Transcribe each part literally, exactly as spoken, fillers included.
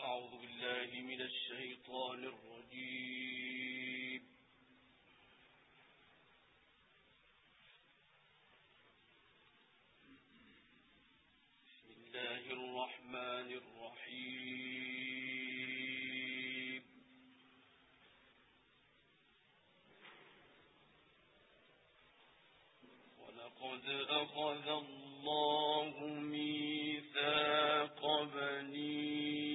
أعوذ بالله من الشيطان الرجيم. بسم الله الرحمن الرحيم. ولقد أخذ الله ميثاق بني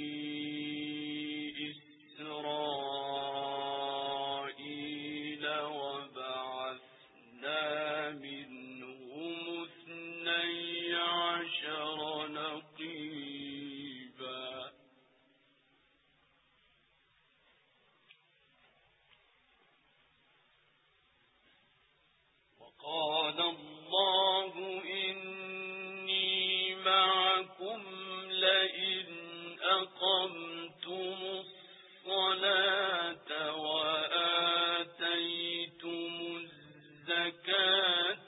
إسرائيل وبعثنا منهم اثني عشر نقيبا وقال الله إني معكم لئن أقمتم الصلاة وآتيتم الزكاة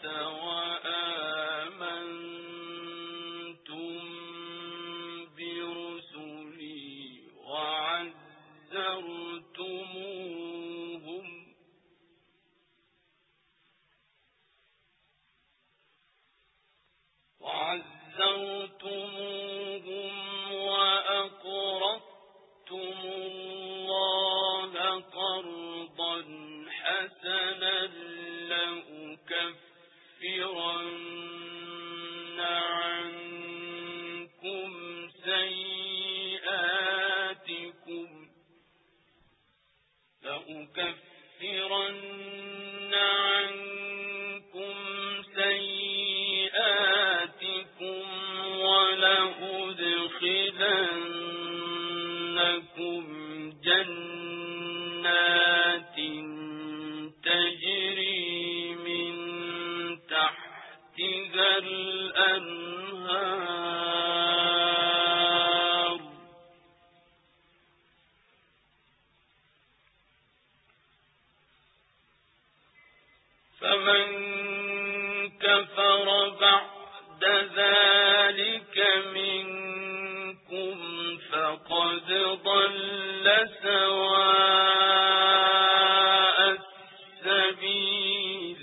وآمنتم برسلي وعزرتموهم وعزرتموهم وأقرضتم الله قرضا حسنا لأكفرن عنكم سيئاتكم لأكفرن عنكم سيئاتكم ولأدخلنكم جنات تجري من تحتها الأنهار فمن كفر بعد ذلك منكم فقد ضل سواء السبيل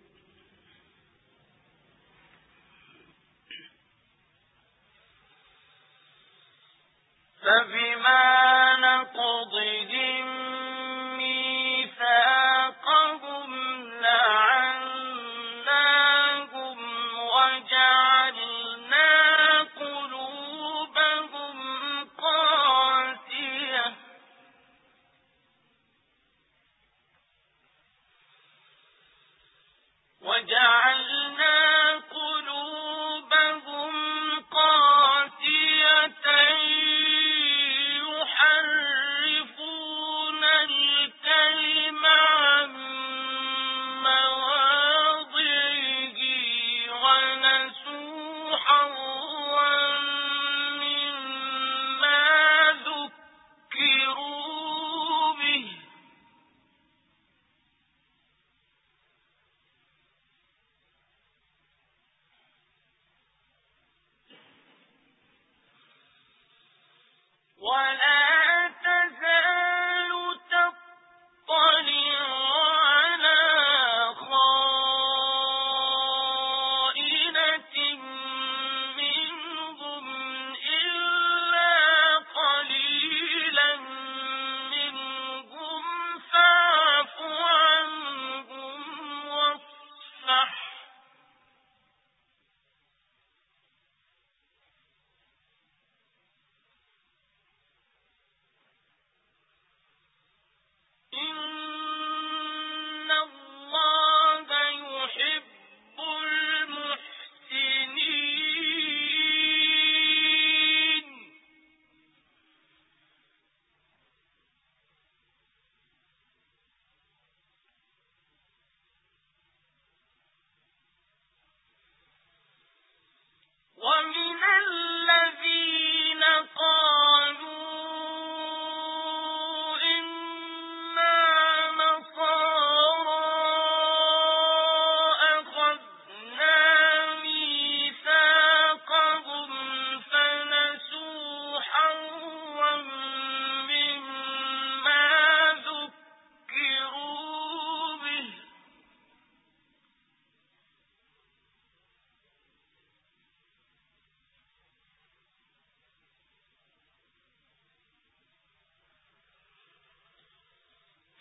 فبما نقضهم ميثاقهم لعناهم وجعلنا قلوبهم قاسية وجعلنا قلوبهم قاسية يحرفون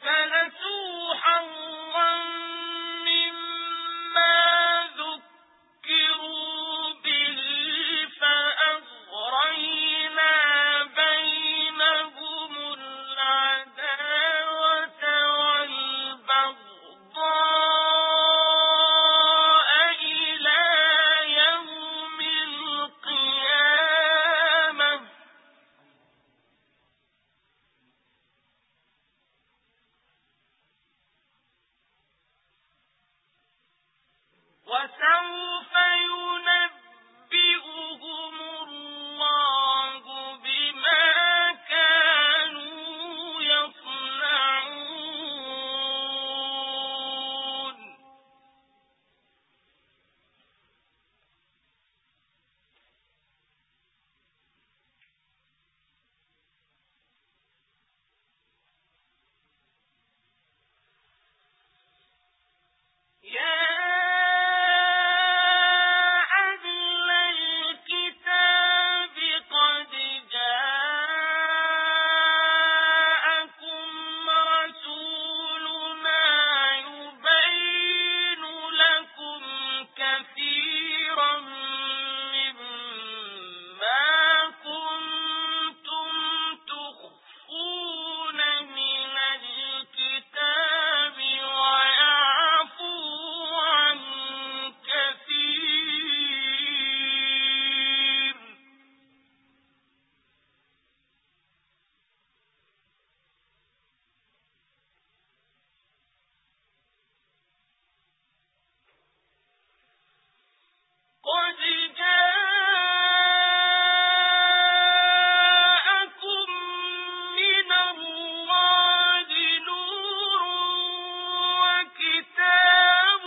فنسوا حظا مما ذكروا به فأغرينا بينهم العداوة والبغضاء إلى يوم القيامة وسوف ينبئهم الله بما كانوا يصنعون يا أهل الكتاب قد جاءكم رسولنا يبين لكم كثيرا مما كنتم تخفون من الكتاب ويعفو عن كثير قد جاءكم من الله نور وكتاب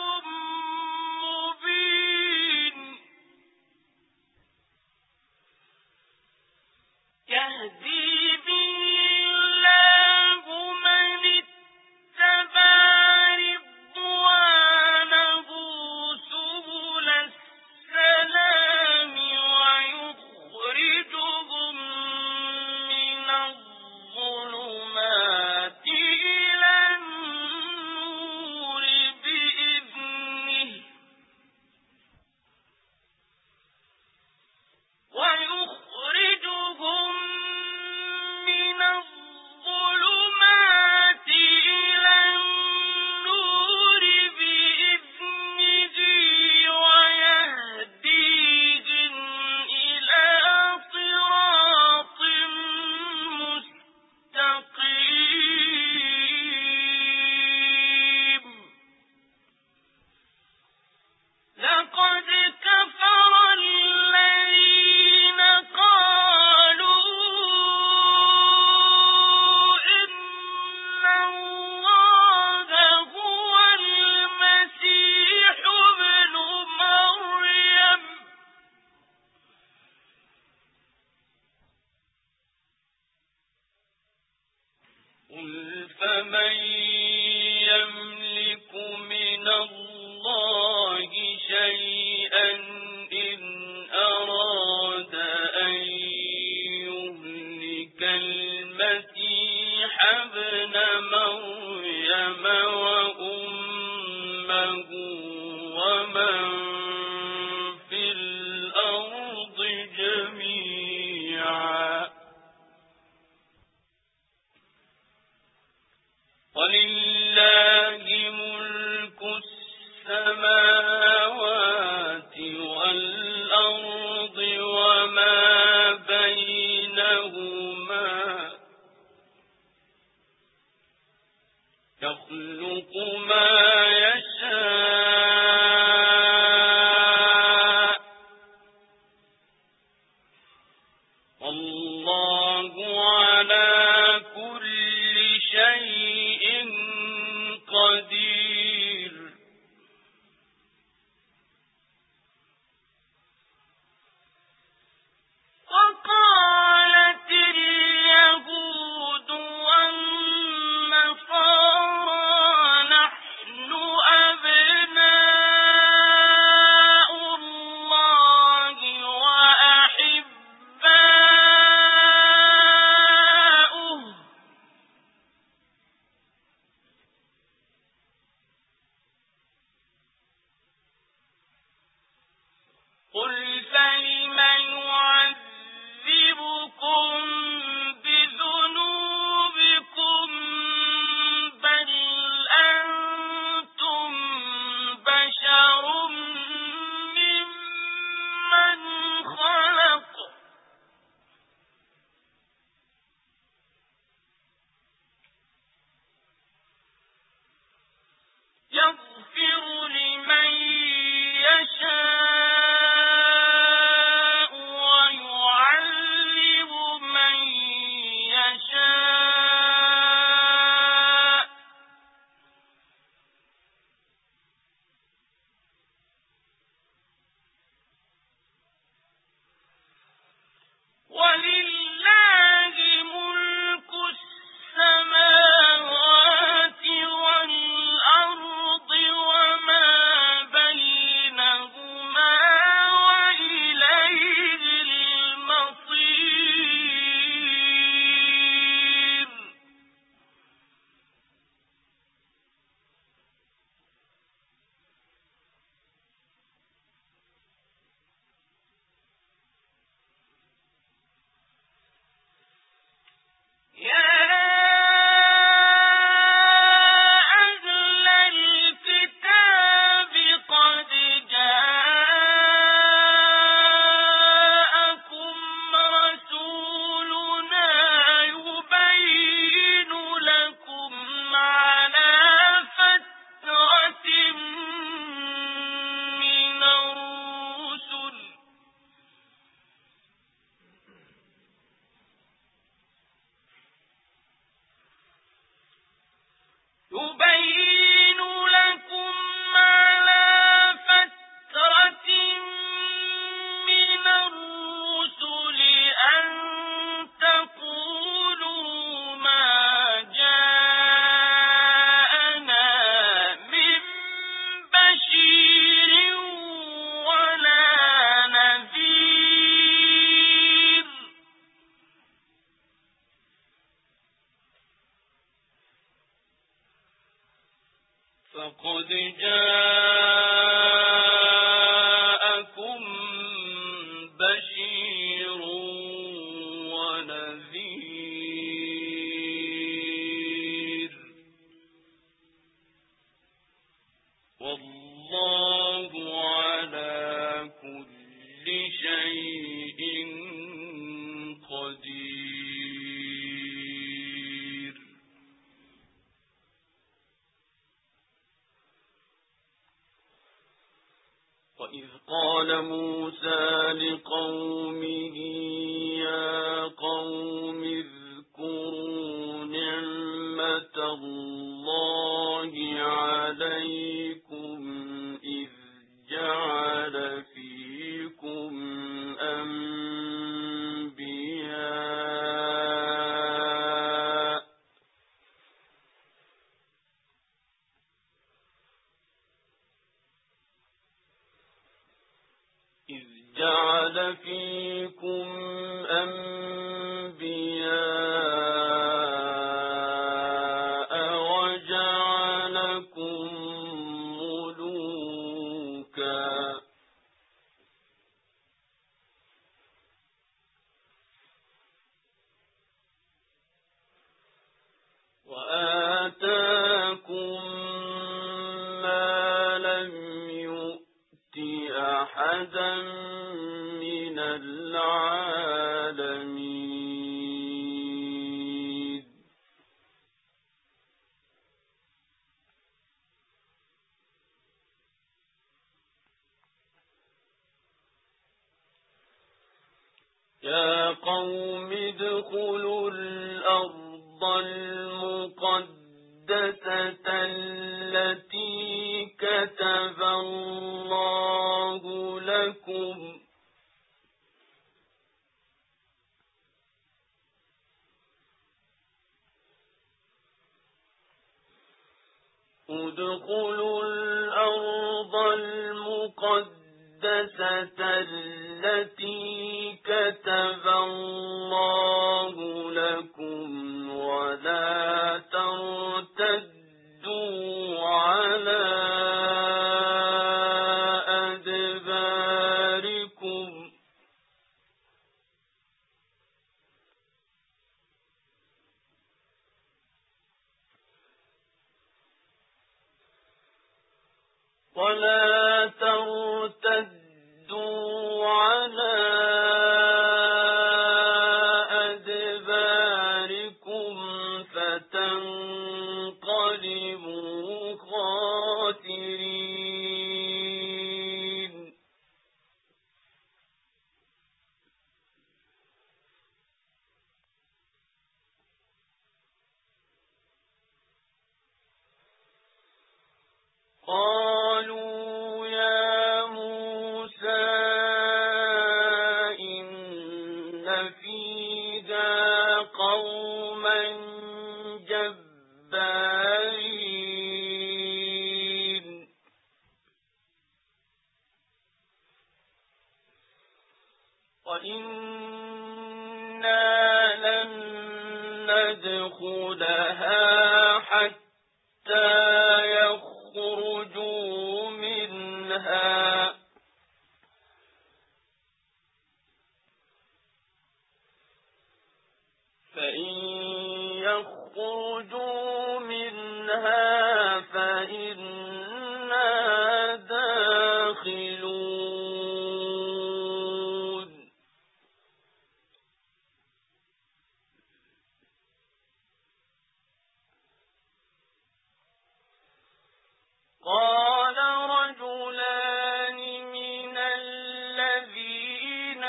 مبين يهدي به الله من اتبع رضوانه سبل السلام ويخرجهم من الظلمات إلى النور بإذنه ويخرجهم من الظلمات إلى النور بإذنه ويهديهم إلى صراط مستقيم لقد كفر الذين قالوا إن الله هو المسيح ابن مريم قل فمن يملك من الله شيئا إن أراد أن يهلك المسيح ابن مريم وأمه ومن في الأرض جميعا ولله ملك السماوات والأرض وما بينهما يخلق ما يشاء والله على كل شيء قدير وقالت اليهود والنصارى نحن أبناء الله وأحباؤه جاءكم بشير ونذير والله على كل شيء قدير. وإذ قال موسى لقومه يا قوم اذكروا نعمة الله عليكم إذ جعل فيكم أنبياء إذ جعل فيكم أنبياء وجعلكم ملوكا وآتاكم ما لم يؤت أحدا من العالمين. يا قوم ادخلوا الأرض المقدسة التي كتب الله لكم ادخلوا الأرض المقدسة التي كتب الله لكم ولا ترتدوا على أدباركم ولا ترتدوا على أدباركم فتنقلبوا خاسرين. قالوا يا موسى إن فيها قوما جبارين وإنا لن ندخلها حتى يخرجوا منها فإن يخرجوا منها فإنا داخلون. قال رجلان من الذين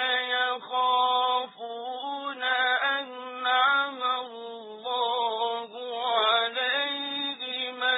يخافون أنعم الله عليهم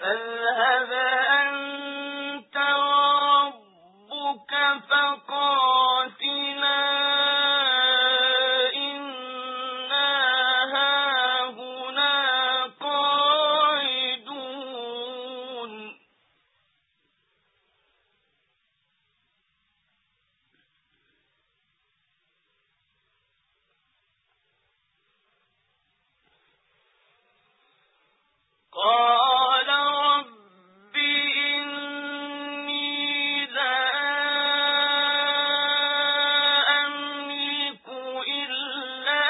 فاذهب أنت وربك فقاتلا إنا هاهنا قاعدون قال رب إني لا أملك إلا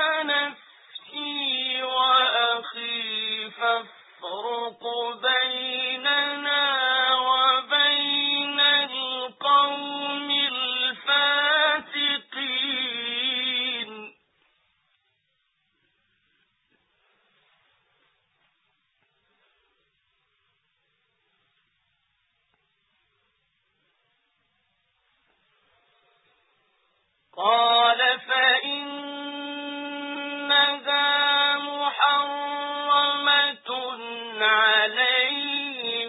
نفسي وأخي فافرق بيننا وبين القوم الفاسقين قال فإنها محرمة عليهم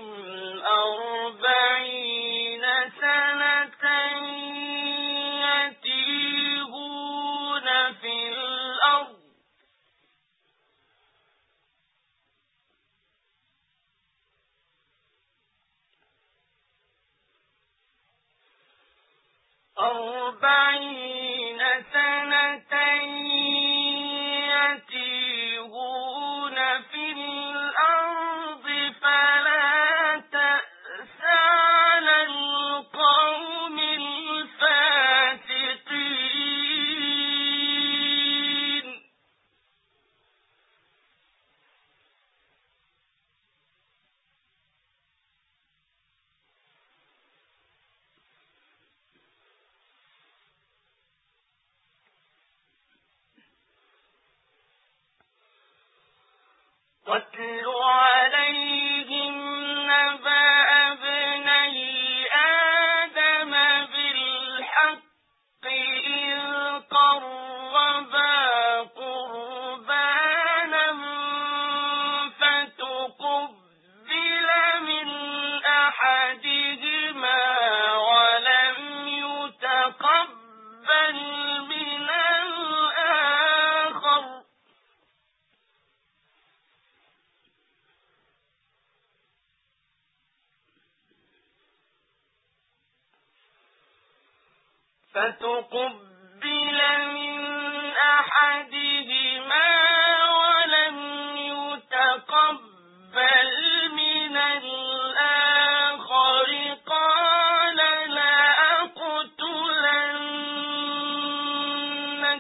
أربعين سنة يتيهون في الأرض أربعين سنة يتيهون في الأرض فلا تأس على القوم الفاسقين واتل عليهم نبأ ابني آدم بالحق إذ قربا قربانا فتقبل من أحدهما ولم يتقبل من الآخر فتقبل من أحدهما ولم يتقبل من الآخر قال لأقتلنك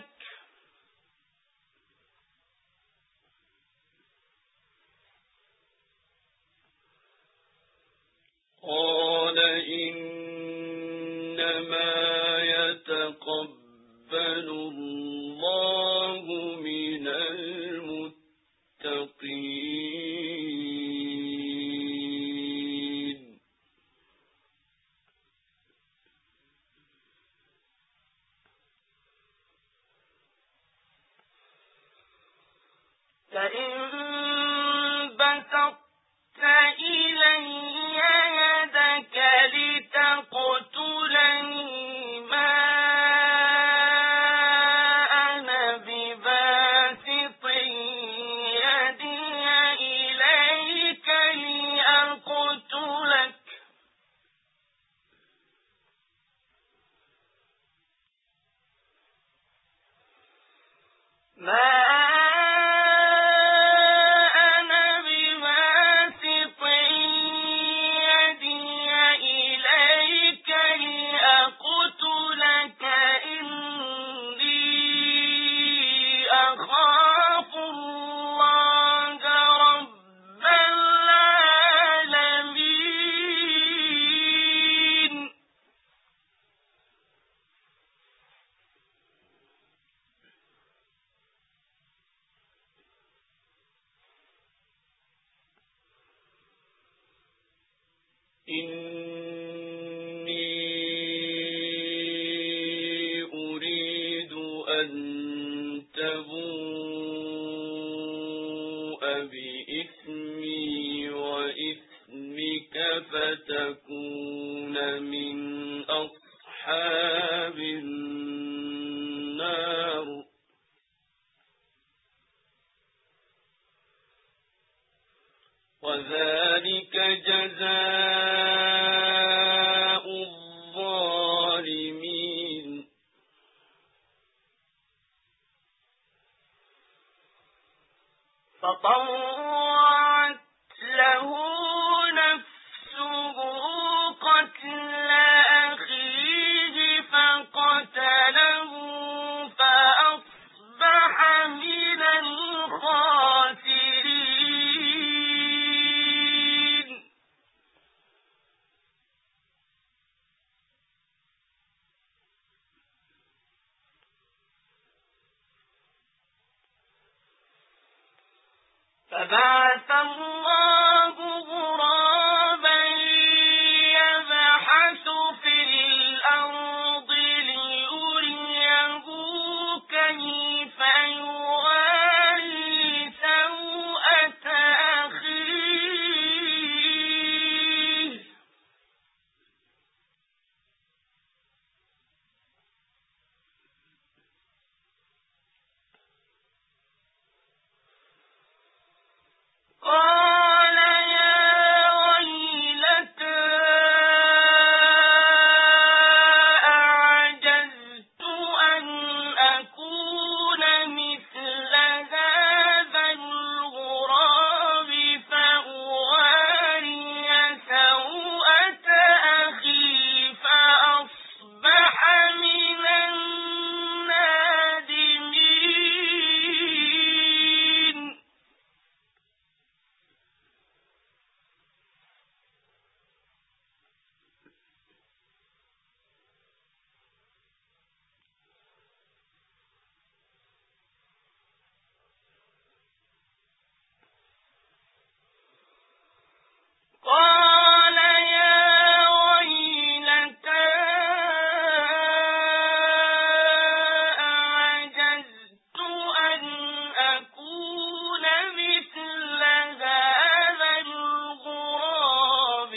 قال إنما يتقبل الله من المتقين فإن بسطت إلي يدك لتقتلني ما أنا بباسط يدي إليك لأقتلك ما إني أريد أن تبوء بإثمي وإثمك فتكون من أصحاب النار. وذلك جزاء الظالمين. فطوعت له نفسه قتل أخيه فقتله فأصبح من الخاسرين. فبعث الله غرابا يبحث في الأرض ليريه كيف يواري سوءة أخيه. قال يا ويلتى أعجزت أن أكون مثل هذا الغراب فأواري سوءة أخي فأصبح من النادمين. قال يا ويلتى أعجزت أن أكون مثل هذا الغراب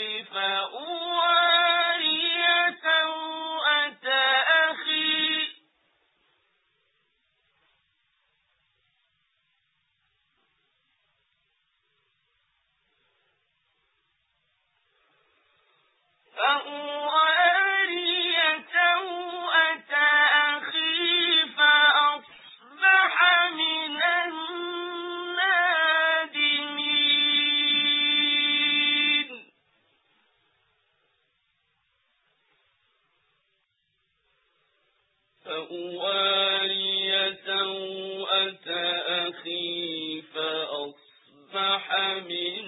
فأواري سوءة أخي فأواري سوءة أخي فأصبح من النادمين. فأواري سوءة أخي فأصبح من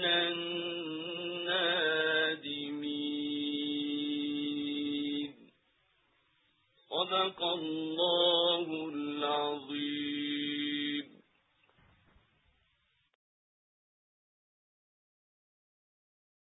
النادمين. صدق الله العظيم.